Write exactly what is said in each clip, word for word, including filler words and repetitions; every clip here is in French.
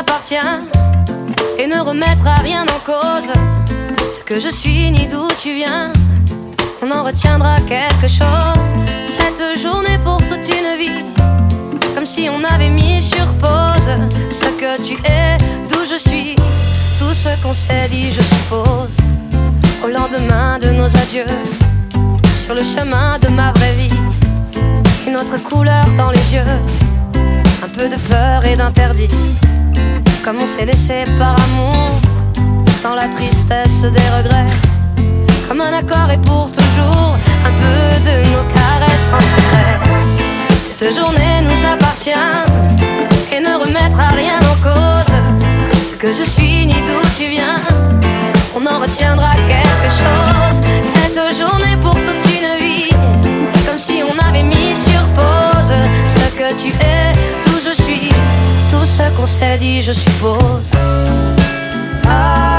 appartient et ne remettra rien en cause. Ce que je suis ni d'où tu viens, on en retiendra quelque chose. Cette journée pour toute une vie, comme si on avait mis sur pause ce que tu es, d'où je suis, tout ce qu'on s'est dit, je suppose. Au lendemain de nos adieux, sur le chemin de ma vraie vie, une autre couleur dans les yeux, un peu de peur et d'interdit, comme on s'est laissé par amour, sans la tristesse des regrets, comme un accord et pour toujours, un peu de nos caresses en secret. Cette journée nous appartient et ne remettra rien en cause. Ce que je suis ni d'où tu viens, on en retiendra quelque chose. Cette journée pour toute une vie, comme si on avait mis sur pause ce que tu es, d'où je suis, tout ce qu'on s'est dit, je suppose. Ah.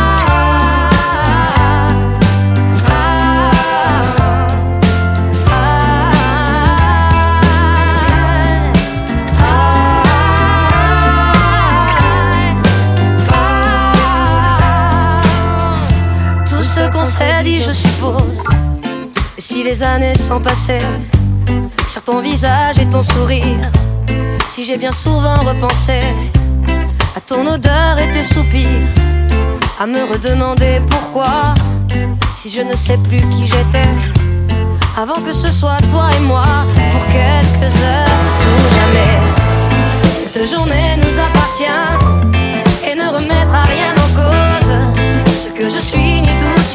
Qu'on s'est dit, je suppose. Et si les années sont passées sur ton visage et ton sourire, si j'ai bien souvent repensé à ton odeur et tes soupirs, à me redemander pourquoi, si je ne sais plus qui j'étais, avant que ce soit toi et moi, pour quelques heures, tout jamais. Cette journée nous appartient et ne remettra rien en cause. Ce que je suis ni d'où